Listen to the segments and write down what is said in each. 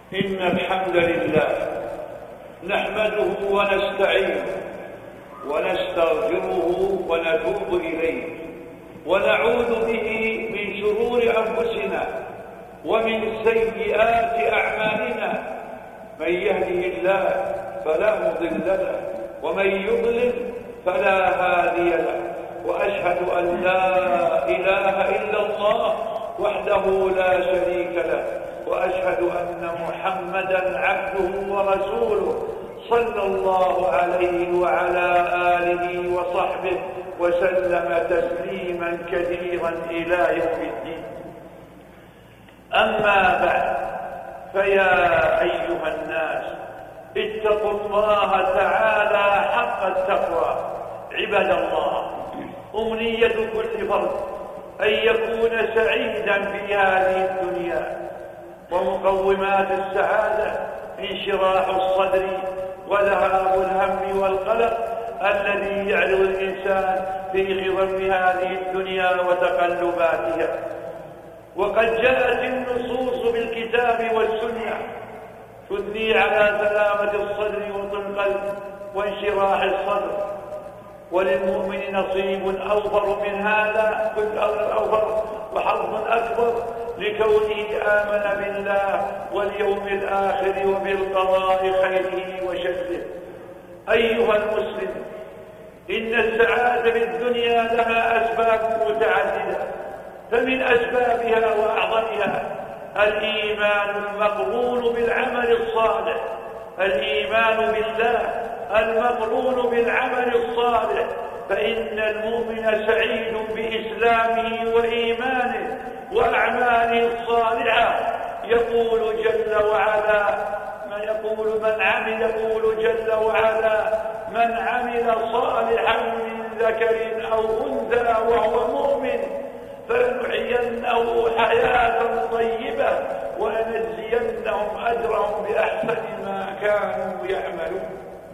إن الحمد لله نحمده ونستعينه ونستغفره ونتوب إليه ونعوذ به من شرور أنفسنا ومن سيئات أعمالنا. من يهده الله فلا مضل له ومن يضلل فلا هادي له، وأشهد أن لا إله إلا الله وحده لا شريك له، وأشهد أن محمدا عبده ورسوله صلى الله عليه وعلى آله وصحبه وسلم تسليما كثيرا إلى يوم الدين. أما بعد، فيا أيها الناس اتقوا الله تعالى حق التقوى. عباد الله، أمنية كل فرد أن يكون سعيدا في هذه الدنيا، ومقومات السعادة انشراح الصدر وذهاب الهم والقلق الذي يعرض الإنسان في خضم هذه الدنيا وتقلباتها. وقد جاءت النصوص بالكتاب والسنة تثني على سلامة الصدر وطن القلب وانشراح الصدر، وللمؤمن نصيب أوفر من هذا، كل أوفر وحظ أكبر لكونه آمن بالله واليوم الآخر وبالقضاء خيره وشره. أيها المسلم، إن السعادة في الدنيا لها أسباب متعددة، فمن أسبابها وأعظمها الإيمان المقرون بالعمل الصالح، الإيمان بالله المقرون بالعمل الصالح، فإن المؤمن سعيد بإسلامه وإيمانه وأعماله الصالحة. يقول جل وعلا من عمل صالحا من ذكر أو أنثى وهو مؤمن فلنحيينه حياة طيبة ولنجزينهم أجرهم بأحسن ما كانوا يعملون.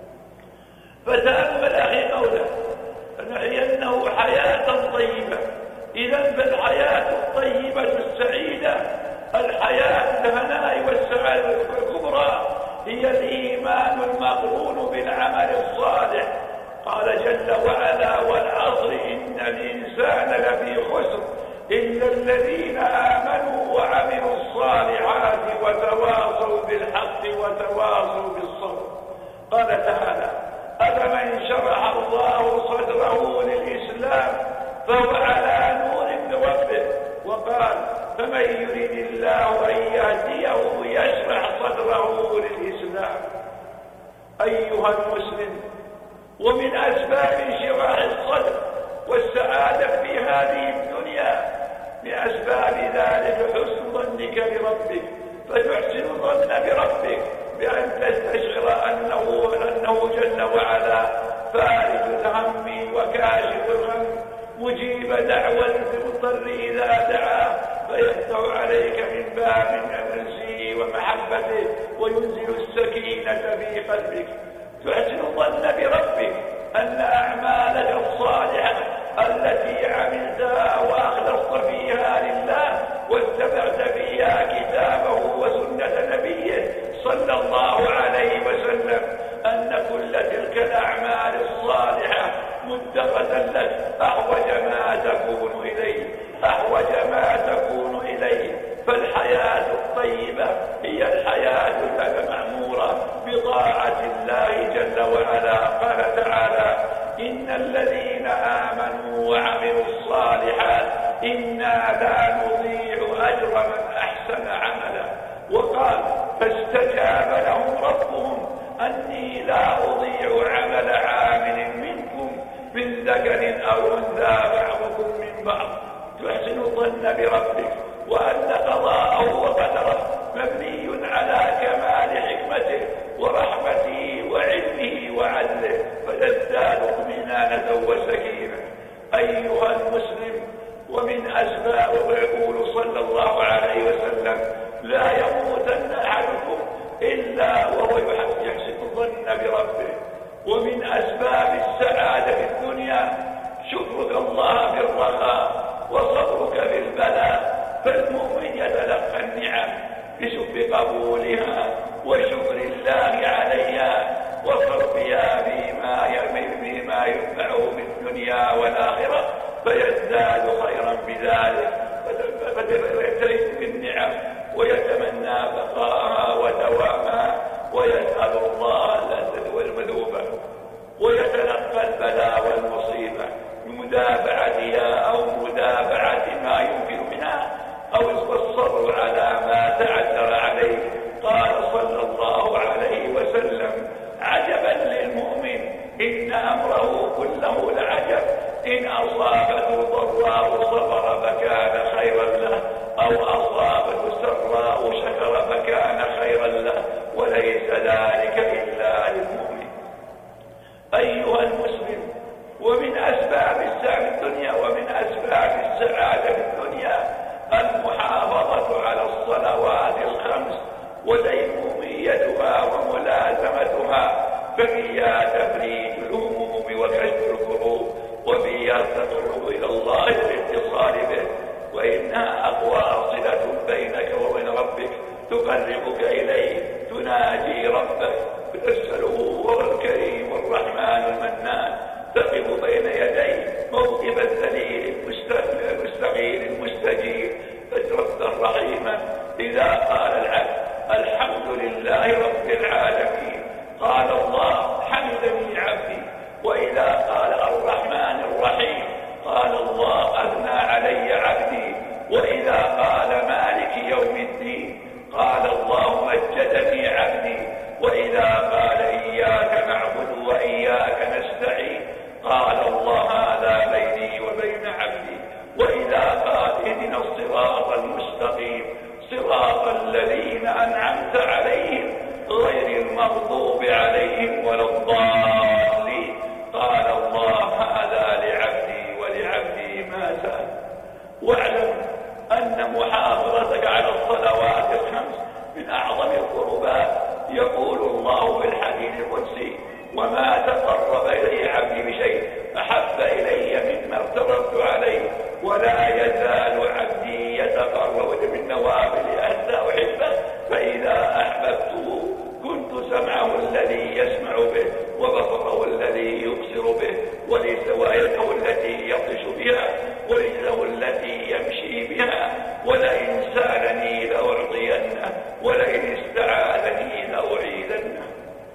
فتأمل أخي قوله فلنحيينه حياة طيبة. إذن فالحياة الطيبة السعيدة، الحياة الهناء والسعادة الكبرى، هي الإيمان المقرون بالعمل الصالح. قال جل وعلا: والعصر إن الإنسان لفي خسر إلا الذين آمنوا وعملوا الصالحات وتواصوا بالحق وتواصوا بالصبر. قال تعالى: أفمن شرح الله صدره للإسلام فهو على نور من ربه. وقال: فمن يريد الله أن يهديه يشرح صدره للإسلام. أيها المسلم، ومن أسباب انشراح الصدر والسعادة في هذه الدنيا، بأسباب ذلك حسن ظنك بربك، فتحسن الظن بربك بأن تستشعر أنه جل وعلا فارج الهم وكاشف الغم، مجيب دعوة المضطر إذا دعاه، فيفتح عليك من باب أنسه ومحبته وينزل السكينة في قلبك. تحسن الظن بربك أن أعمالك الصالحة التي عملتها وأخلصت فيها لله واتبعت فيها كتابه وسنة نبيه صلى الله عليه وسلم، أن كل تلك الأعمال الصالحة مدخرة لك أحوج ما تكون إليه. فالحياة الطيبة هي الحياة المعمورة بطاعة الله جل وعلا. قال تعالى: إن الذين آمنوا وعملوا الصالحات إنا لا نضيع أجر من أحسن عملا. وقال: فاستجاب لهم ربهم أني لا أضيع عمل عامل منكم من ذكر أو أنثى بعضكم من بعض. تحسن الظن بربك وأن قضاءه وقدره مبني على كمال حكمته ورحمته وعلمه وعدله، فتزداد اطمئنانا وسكينة. أيها المسلم، ومن أسباب يقول صلى الله عليه وسلم: لا يموتن أحدكم إلا وهو يحسن الظن بربه. ومن أسباب السعادة في الدنيا شكرك الله بالرخاء وصبرك بالبلاء. فالمؤمن يتلقى النعم بقبولها وشكر الله عليها وصرفها فيما ينفعه في الدنيا والآخرة، فيزداد خيرا بذلك، فيعترف بالنعم ويتمنى بقاءها ودوامها ويسأل الله اللذة والمذوبة، ويتلقى البلاء والمصيبة بمدافعتها أو مدافعة ما يمكن منها أو الصبر على ما تعثر عليه. قال صلى الله عليه وسلم: عجبا للمؤمن إن أمره كله لعجب، إن أصابته ضراء صبر فكان خيرا له، أو أصابته سراء شكر فكان خيرا له، وليس ذلك إلا للمؤمن. أيها المسلم، ومن أسباب السعادة في الدنيا ومن أسباب السعادة في الدنيا المحافظة على الصلوات الخمس وديموميتها وملازمتها، فهي تفريج الهموم وكشف الكروب، وفيها التقرب إلى الله والاتصال به، وإنها أقوى صلة بينك وبين ربك تقربك إليه، تناجي ربك تسأله وهو الكريم الرحمن المنان، تقف بين يديه موقف الذليل المستغيث المستجيب ربا رحيما. إذا قال العبد الحمد لله رب العالمين قال الله حمدني عبدي، وإذا قال الرحمن الرحيم قال الله أثنى علي عبدي، وإذا قال مالك يوم الدين قال الله مجدني عبدي، وإذا قال إياك نعبد وإياك نستعين قال الله هذا بيني وبين عبدي، وإذا قال اهدنا الصراط المستقيم صراط الذين أنعمت عليهم غير المغضوب عليهم ولا الضالين قال الله هذا لعبدي ولعبدي ما سأل. واعلم أن محافظتك على الصلوات الخمس من أعظم القربات. يقول الله في الحديث القدسي: وما تقرب إلي عبدي بشيء أحب إلي مما افترضت عليه، ولا يزال عبدي يتقرب بالنوافل حتى أحبه، فإذا أحببته كنت سمعه الذي يسمع به، وبصره الذي يبصر به، ويده التي يبطش بها، ورجله التي يمشي بها، ولئن سألني لأعطينه، ولئن استعاذني لأعيذنه.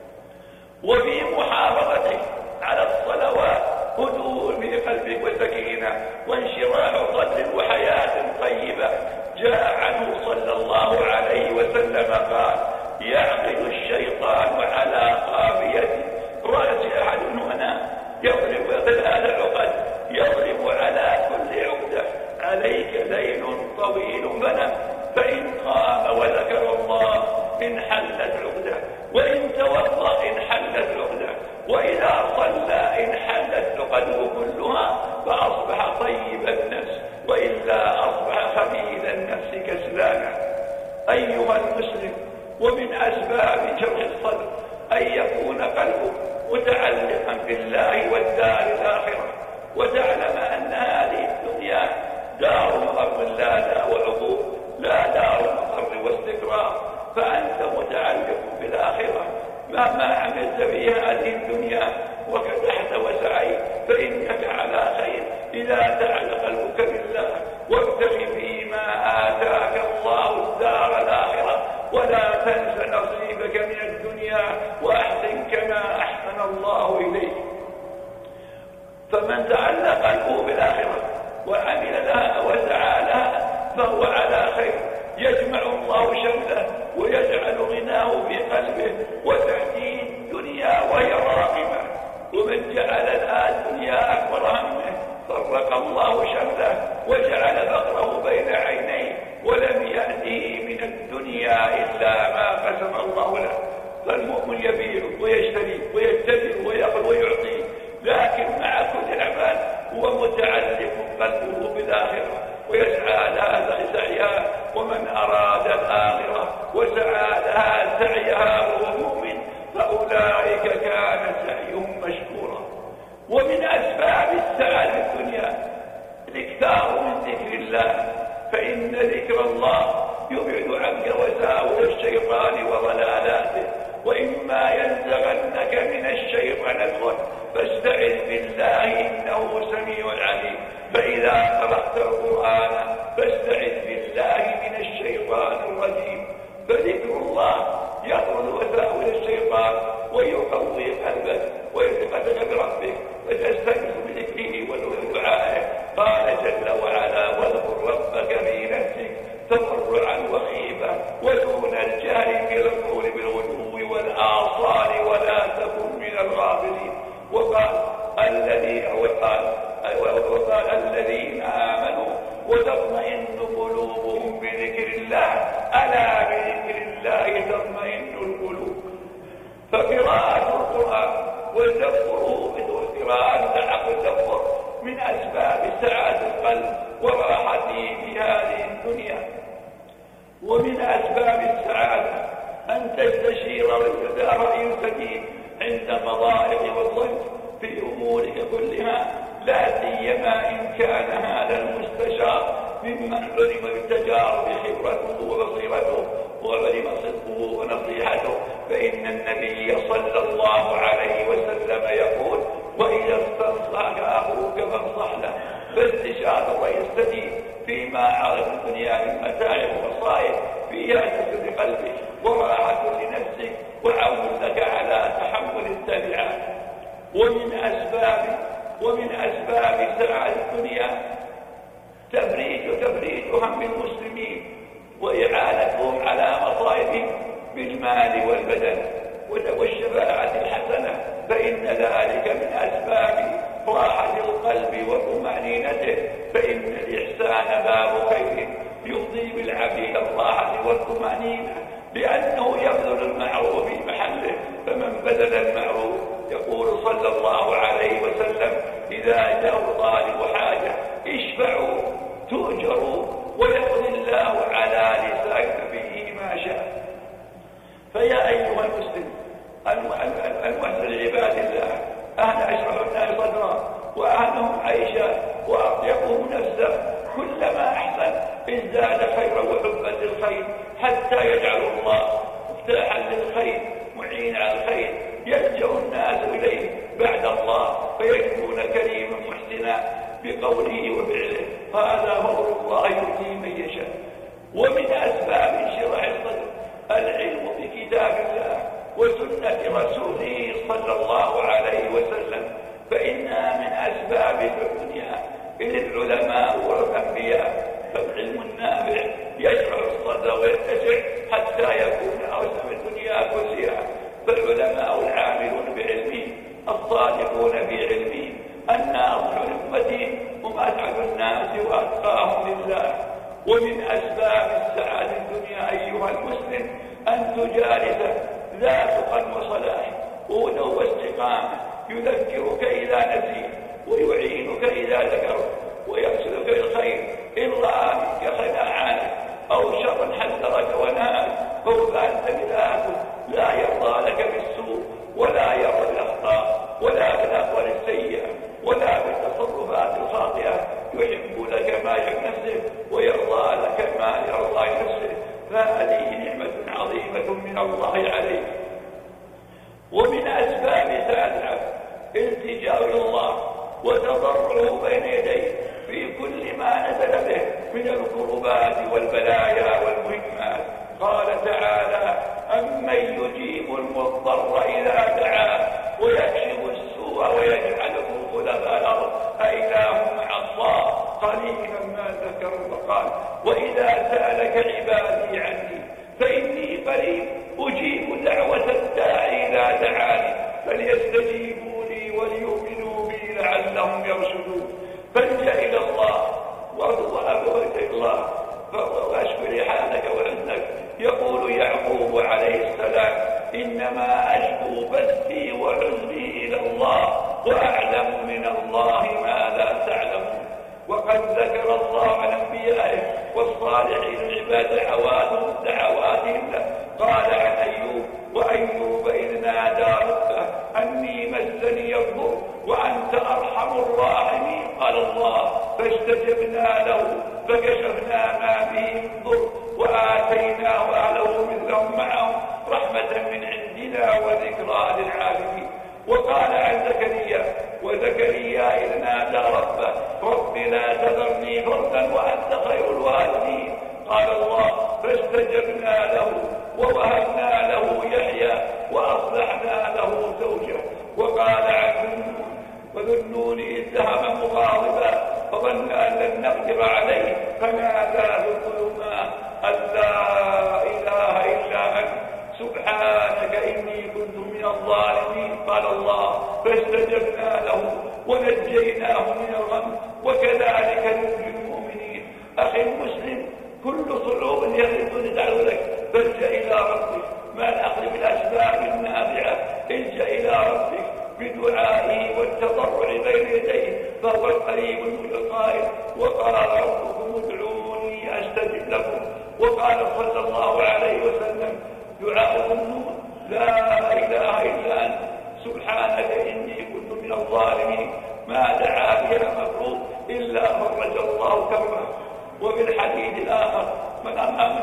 وفي محافظتك على الصلوات هدوء في قلبك وسكينة وانشراح صدر وحياة طيبة. جاء عنه صلى الله عليه وسلم قال: يعقد الشيطان على قافية رأس أحد هنا يضرب 3 عقد، يضرب على كل عقدة عليك ليل طويل فنم، فإن قام وذكر الله انحلت عقدة، وإن توضأ انحلت عقدة، وإذا صلى انحلت عقده كلها، فأصبح طيب النفس، وإلا أصبح خبيث النفس كسلانا. أيها المسلم، ومن أسباب شرح الصدر أن يكون قلبك متعلقا بالله والدار الآخرة، وتعلم أن هذه الدنيا دار مقر لا دار عقوب، لا دار مقر واستقرار، فأنت متعلق بالآخرة. مهما عملت في هذه الدنيا وكدحت وسعيت فإنك على خير إذا تعلق قلبك بالله. وابتغ فيما آتاك الله الدار الآخرة، ولا تنس نصيبك من الدنيا، وأحسن كما أحسن الله إليك. فمن تعلق قلبه بالآخرة وعمل لها وسعى لها فهو على خير، يجمع الله شمله ويجعل غناه في قلبه، وتأتيه الدنيا وهي راغمة. ومن جعل الدنيا أكبر همه فرق الله شمله وجعل فقره بين عينيه، ولم يأته من الدنيا إلا ما قسم الله له. فالمؤمن يبيع ويشتري ويتجر ويأخذ ويعطي، لكن مع كل الأعمال هو متعلق قلبه بالآخرة ويسعى لها سعيها. ومن أراد الآخرة وسعى لها سعيها وهو مؤمن فأولئك كان سعيهم مشكورا. ومن أسباب السعادة في الدنيا الإكثار من ذكر الله، فإن ذكر الله يبعد عنك وساوس الشيطان وضلالاته. وإما ينزغنك من الشيطان نزغ فاستعذ بالله إنه سميع عليم. فإذا قرأت القرآن فاستعذ بالله من الشيطان الرجيم. فذكر الله يطرد وساوس الشيطان ويقوي قلبك ويثقتك بربك فتستغيث بذكره ودعائه. قال جل وعلا: واذكر ربك في نفسك تضرعا وخيفة ودون الجهل بالقول بالغدو والآصال ولا تكن من الغافلين. وقال الذين آمنوا وتطمئن قلوبهم بذكر الله ألا بذكر الله تطمئن القلوب. فقراءة القرآن وتدبره قراءة الحق والتدبر من أسباب سعادة القلب وراحته في هذه الدنيا. ومن أسباب السعادة أن تستشير رأي سديد عند مضائق والضيق في أمورك كلها، لا سيما إن كان هذا المستشار ممن علم بالتجارب خبرته وبصيرته وعلم صدقه ونصيحته. فإن النبي صلى الله عليه وسلم يقول: وإذا استنصحك أخوك فانصح له. فاستشارة الرأي السديد فيما عرض الدنيا من متاعب ومصائب فيها تسر قلبك وراحة لنفسك وعون لك على تحمل التبعات. ومن أسباب سعادة الدنيا تفريج هم المسلمين وإعانتهم على مصائبهم بالمال والبدن والشفاعة الحسنة، فإن ذلك من أسباب راحة القلب وطمأنينته. فإن الإحسان باب خير يفضي بالعبد إلى الراحة والطمأنينة، لأنه يبذل المعروف في محله. فمن بذل المعروف يقول صلى الله عليه وسلم: إذا جاء طالب حاجة اشفعوا تؤجروا ويقضي الله على لسانك به ما شاء. فيا أيها المسلم المحسن لعباد الله، أهل أشرف الناس صدرا وأهلهم عيشا وأطيبهم نفسا، كلما أحسن ازداد خيرا وحبا للخير حتى يجعل الله مفتاحا للخير معين على الخير يلجأ الناس إليه بعد الله فيكون كريما محسنا بقوله وفعله. هذا فضل الله يؤتيه من يشاء. ومن أسباب انشراح الصدر العلم بكتاب الله وسنة رسوله صلى الله عليه وسلم، فإنها من أسباب الدنيا إلى العلماء والأنبياء. فالعلم النافع يشرح الصدر ويتسع حتى يكون أوسع الدنيا كلها. فالعلماء العاملون بعلمهم الصادقون في علمهم الناصح لأمتهم هم أسعد الناس وأتقاهم لله. ومن أسباب السعادة الدنيا أيها المسلم أن تجالس ذا تقى وصلاح وهدى واستقامة، يذكرك إذا نسيت ويعينك إذا ذكرت ويرسلك الخير إن رأى منك خداعانك أو شرا حذرك ونهاك، فهو أنت بذاته لا يرضى لك بالسوء ولا يرضى الأخطاء ولا بالأقوال السيئة ولا بالتصرفات الخاطئة، يحب لك ما يحب نفسه ويرضى لك ما يرضى نفسه. فهذه نعمة عظيمة من الله عليك. ومن أسباب سعادة التجاء إلى الله وتضرعه بين يديه في كل ما نزل به من الكربات والبلايا والمهمات. قال تعالى: أمن يجيب المضطر إذا دعاه ويكشف السوء ويجعلكم خلفاء الأرض أإله مع الله قليلا ما ذكروا. وقال: وإذا سألك عبادي عني فإني قريب أجيب دعوة الداعي إذا دعاني فليستجيبوا لي وليؤمنوا بي لعلهم يرشدون. فالجأ إلى الله وأبوك إلى الله وأشكر حالك وحزنك. يقول يعقوب عليه السلام: إنما أشكو بثي وحزني إلى الله وأعلم من الله ما لا تعلمون. وقد ذكر الله عن أنبيائه والصالحين العباد دعواتهم له. قال عن أيوب: وأيوب إذ نادى ربه أني مسني الضر وأنت أرحم الراحمين. قال الله: فاستجبنا له فكشفنا ما به من ضر وآتيناه أهله مثلهم معهم رحمة من عندنا وذكرى للعابدين. وقال عن زكريا: وزكريا إذ نادى ربه رب لا تذرني فردا وأنت خير الوالدين. قال الله: فاستجبنا له ووهبنا له يحيى وأصلحنا له زوجه. وقال عن وذو النون إذ ذهب مغاضبا فظن أن لن نقدر عليه فنادى في الظلمات أن لا إله إلا أنت سبحانك إني كنت من الظالمين. قال الله: فاستجبنا له ونجيناه من الغم وكذلك ننجي المؤمنين. أخي المسلم، كل صعوبة يريد ندعو لك فالجأ إلى ربك مع الأخذ بالأسباب النافعة. الجأ إلى ربك بدعائه والتضرع بين يديه فهو القريب القائل: وقال ربكم ادعوني أستجب لكم. وقال صلى الله عليه وسلم: دعاء النور: لا إله إلا أنت سبحانك إني كنت من الظالمين. ما دعا بها مفروض إلا فرج الله كربه. وفي الحديث الآخر: ما من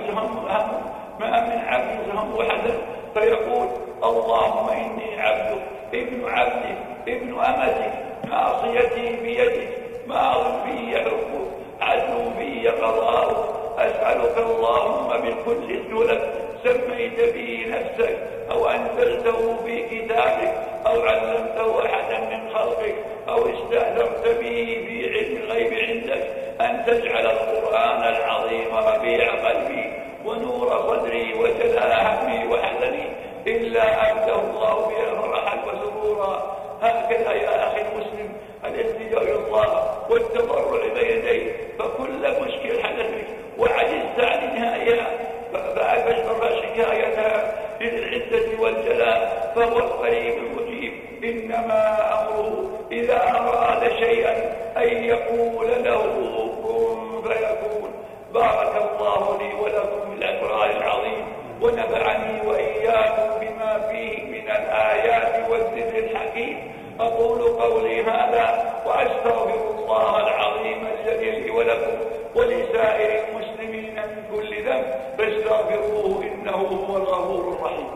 عبد هم وحزن فيقول: اللهم إني عبدك ابن عبدك ابن أمتك ناصيتي بيدك ماض في حكمك عدل في قضاؤك أسألك اللهم بكل اسم سميت به نفسك أو أنزلته في كتابك أو علمته أحدا من خلقك أو استأثرت به في علم الغيب عندك أن تجعل القرآن العظيم ربيع قلبي ونور صدري وجلاء همي وحزني إلا أبدأ الله بها فرحا وسرورا. هكذا يا أخي المسلم الالتجاء إلى الله والتضرع بين يديه. فكل مشكل حدث لك وعجزت عن نهايتها فأبشر شكايتها للعزة والجلال فهو القريب المجيب. إنما أمره إذا أراد شيئا أن يقول له كن فيكون. بارك الله لي ولكم بالقرآن العظيم ونفعني وإياكم بما فيه من الآيات والذكر الحكيم. أقول قولي هذا وأستغفر الله العظيم الجليل لي ولكم ولسائر المسلمين من كل ذنب فاستغفروه إنه هو الغفور الرحيم.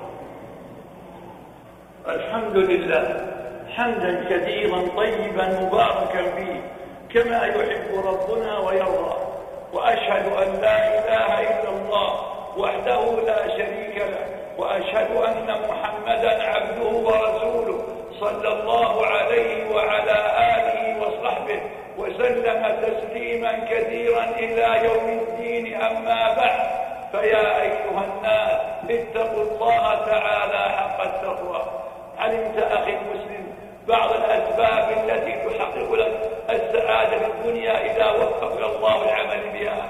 الحمد لله حمدا كثيرا طيبا مباركا فيه كما يحب ربنا ويرضى. وأشهد أن لا إله إلا الله وحده لا شريك له وأشهد أن محمدا عبده ورسوله صلى الله عليه وعلى آله وصحبه وسلم تسليما كثيرا إلى يوم الدين. أما بعد، فيا أيها الناس اتقوا الله تعالى حق التقوى. علمت أخي المسلم بعض الأسباب التي تحقق لك السعادة في الدنيا إذا وفقك الله العمل بها.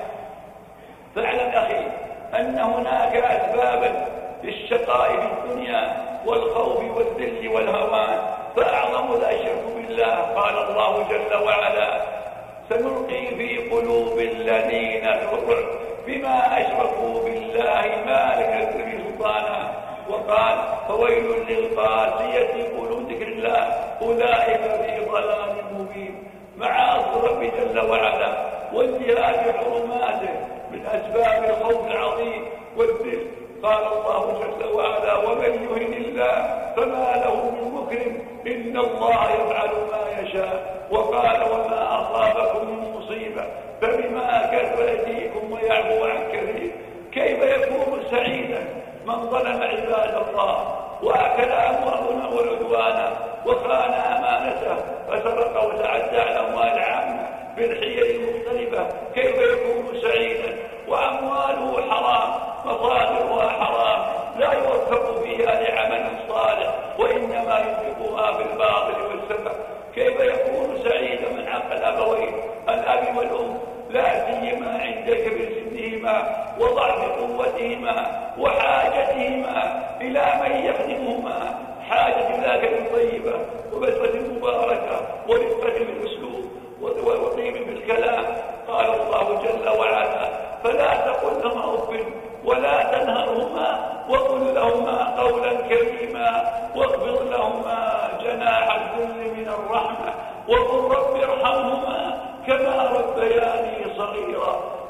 فاعلم أخي أن هناك أسبابا للشقاء في الدنيا والخوف والذل والهوان، فأعظم الأشرك بالله. قال الله جل وعلا: سنلقي في قلوب الذين كفروا بما أشركوا بالله ما لم يكن سلطانا. وقال: فويل للقاسية قلوب ذكر الله أولئك في ضلال مبين. معاصي رب جل وعلا وانتهاك حرماته من أسباب الخوف العظيم والذل. قال الله جل وعلا: ومن يهن الله فما له من مكرم إن الله يفعل ما يشاء. وقال: وما أصابكم من مصيبة فبما كسبت أيديكم ويعفو عن كثير. كيف يكون سعيدا من ظلم عباد الله وأكل أموالنا وعدوانا وخان أمانته فسرق وتعدى على أموال العامة بالحيل المختلفة؟ كيف يكون سعيدا وأمواله حرام مصادرها حرام لا يوفق فيها لعمل صالح وإنما ينفقها بالباطل والسفه؟ كيف يكون سعيدا من حق الأبوين الأب والأم لا سيما عند كبر سنهما وضعف قوتهما وحاجتهما إلى من يخدمهما؟ حاجة ذاك الطيبة وبسمة مباركة ورفقة بالأسلوب وطيب بالكلام. قال الله جل وعلا: فلا تقل لهما أف ولا تنهرهما وقل لهما قولا كريما واخفض لهما جناح الذل من الرحمة وقل رب ارحمهما كما ربياني صغيرا.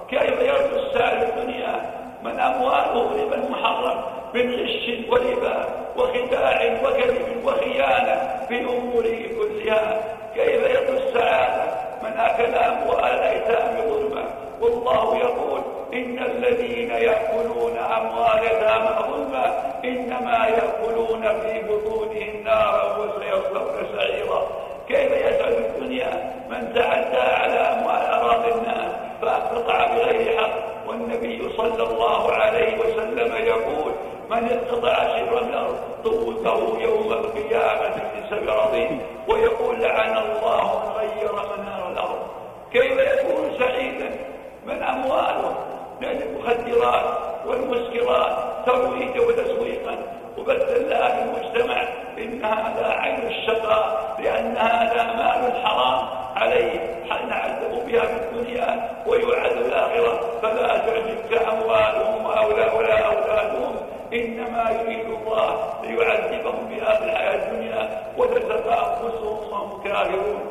كيف يرجو السائل الدنيا من أمواله ربا محرم من غش وربا وخداع وكذب وخيانة في أموره كلها؟ كيف يرجو السعادة من أكل أموال الأيتام ظلما؟ والله يقول إن الذين يأكلون أموال اليتامى ظلما إنما يأكلون في بطونهم نارا وسيصلون سعيرا. كيف يسعد الدنيا من تعدى على أموال أراضي الناس فأقطع بغير حق؟ والنبي صلى الله عليه وسلم يقول من اقتطع شبرا من الأرض طوته يوم القيامة من سبرضين، ويقول لعن الله من غير منار الأرض. كيف يكون سعيدا من أمواله من المخدرات والمسكرات ترويجا وتسويقا وبث في المجتمع؟ إن هذا عين الشقاء، لأن هذا مال حرام عليه نعذب بها في الدنيا ويعد الآخرة. فلا تعجبك أموالهم ولا أولادهم، إنما يريد الله ليعذبهم بها في الحياة الدنيا وتزهق أنفسهم وهم كافرون.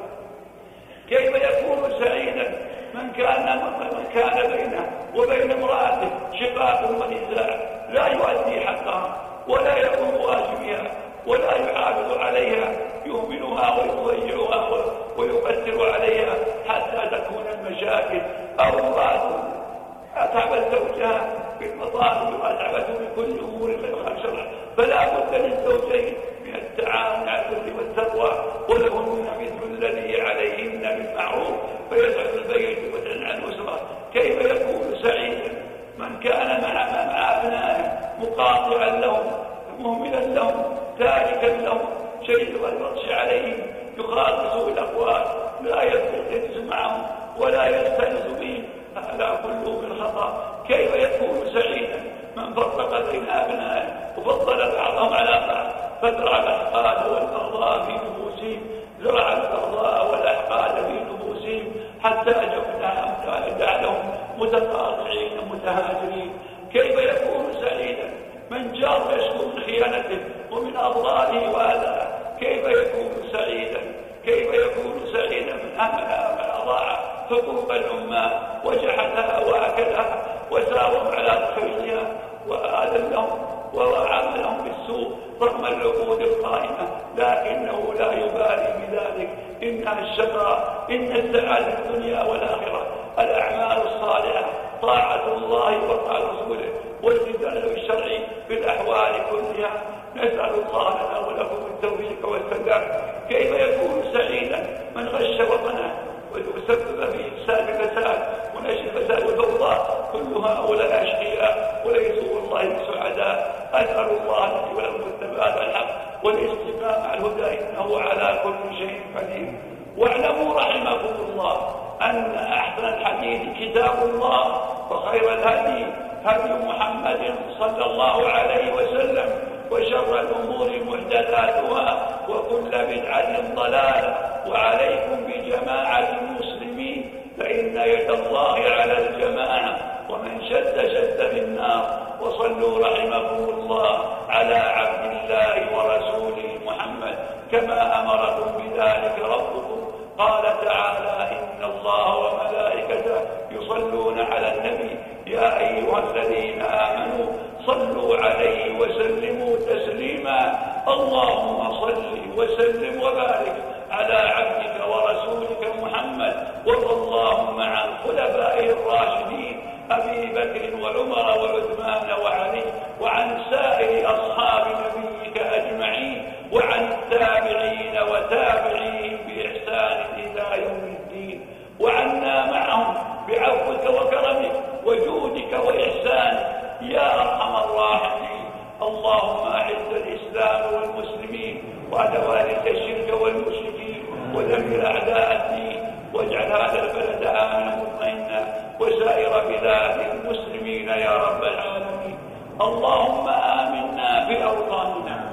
كيف يكون سعيدا من كان بينه وبين امرأته شقاق ونزاع لا يؤدي حقها ولا يقوم بواجبها ولا يحافظ عليها، يهملها ويضيعها ويقدر عليها حتى تكون المشاكل؟ أو امرأة أتعبت زوجها بالمطالب وأتعبته بكل أمور غير شرع، فلا بد للزوجين من التعاون على البر والتقوى ولهن مثل الذي عليهن بالمعروف فيسعد البيت وتنعى الأسرة. كيف يكون سعيدا من كان مع أبنائه مقاطعا لهم مهملا لهم تاركا لهم شديد البطش عليهم يخالص بالأقوال لا يلتزم معهم ولا يستأنس بهم؟ هذا كله بالخطأ. كيف يكون سعيدا من فرق بين أبنائه وفضل بعضهم على بعض فزرع الأحقاد والبغضاء في نفوسهم، زرع البغضاء والأحقاد في نفوسهم حتى جعلهم متقاطعين متهاجرين؟ كيف يكون سعيدا من جار يشكو من خيانته ومن أضراره وأذاه؟ كيف يكون سعيدا؟ كيف يكون سعيدا من أضاع حقوق الأمة وجحدها وأكلها وساوم على خيرها وآذلهم وعاملهم بالسوء رغم العقود القائمة، لكنه لا يبالي بذلك؟ إنها الشقاء، إن السعادة الدنيا والآخرة الأعمال الصالحة، طاعة الله وطاعة رسوله والالتزام بالشرع في الأحوال كلها. نسأل الله لنا ولكم التوفيق والسداد. كيف يكون سعيدا من غش وطنه وتسبب في إفساد الفساد ونشر الفساد والفوضى؟ كل هؤلاء أشقياء وليسوا والله بسعداء. أسأل الله لي ولكم الثبات الحق والاستقامة على الهدى إنه على كل شيء قدير. واعلموا رحمكم الله أن أحسن الحديث كتاب الله وخير الهدي هدي محمد صلى الله عليه وسلم وشر الأمور محدثاتها وكل بدعة ضلالة. وعليكم بجماعة المسلمين فإن يد الله على الجماعة ومن شد في النار. وصلوا رحمكم الله على عبد الله ورسوله محمد كما أمركم بذلك ربكم. قال تعالى إن الله وملائكته يصلون على النبي يا أيها الذين آمنوا صلوا عليه وسلموا تسليما. اللهم صل وسلم وبارك على عبدك ورسولك محمد وارض اللهم عن خلفائه الراشدين أبي بكر وعمر وعثمان وعلي وعن سائر أصحاب نبيك أجمعين وعن التابعين وتابعيهم بإحسان إلى يوم الدين، وعنا معهم بعفوك وكرمك وجودك وإحسانك يا أرحم الراحمين. اللهم أعز الإسلام والمسلمين وأذل الشرك والمشركين ودمر أعداء الدين واجعل هذا البلد آمنا مطمئنا وسائر بلاد المسلمين يا رب العالمين. اللهم آمنا بأوطاننا،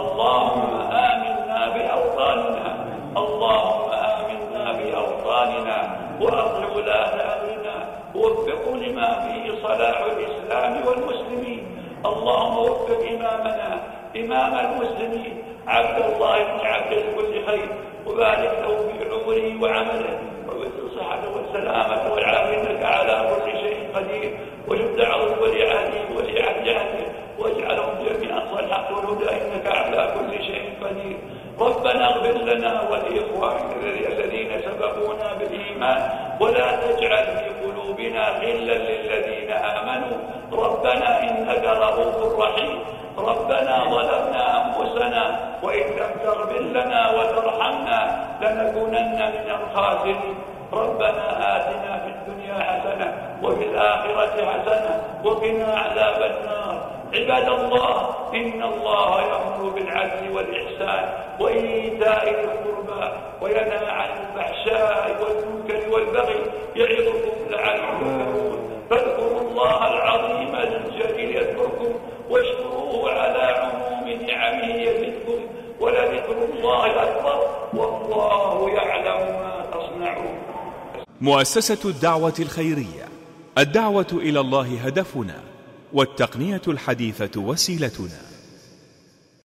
اللهم آمنا بأوطاننا، اللهم آمنا بأوطاننا وأصلح ولاة أمرنا ووفقوا لما فيه صلاح الإسلام والمسلمين. اللهم وفق إمامنا إمام المسلمين عبد الله بن عبد كل خير وبارك له في عمره وعمله وبارك صحته والسلامة والعافية إنك على كل شيء قدير، وجد عظيم ولعهده ولعهده، واجعلهم جميعا صالحا والهدى إنك على كل شيء قدير. ربنا اغفر لنا ولإخواننا الذين سبقونا بالإيمان ولا تجعل في قلوبنا غلا للذين آمنوا ربنا إنك رؤوف رحيم. ربنا ظلمنا أنفسنا وإن لم تغفر لنا وترحمنا لنكونن من الخاسرين. ربنا آتنا في الدنيا حسنة وفي الآخرة حسنة وقنا عذاب النار. عباد الله، إن الله يأمر بالعدل والإحسان وإيتاء ذي القربى وينهى عن الفحشاء والمنكر والبغي يعظكم لعلكم تذكرون. فاذكروا الله العظيم الجليل يذكركم واشكروه على عموم نعمه يزدكم ولذكر الله أكبر والله يعلم ما تصنعون. مؤسسة الدعوة الخيرية، الدعوة إلى الله هدفنا، والتقنية الحديثة وسيلتنا.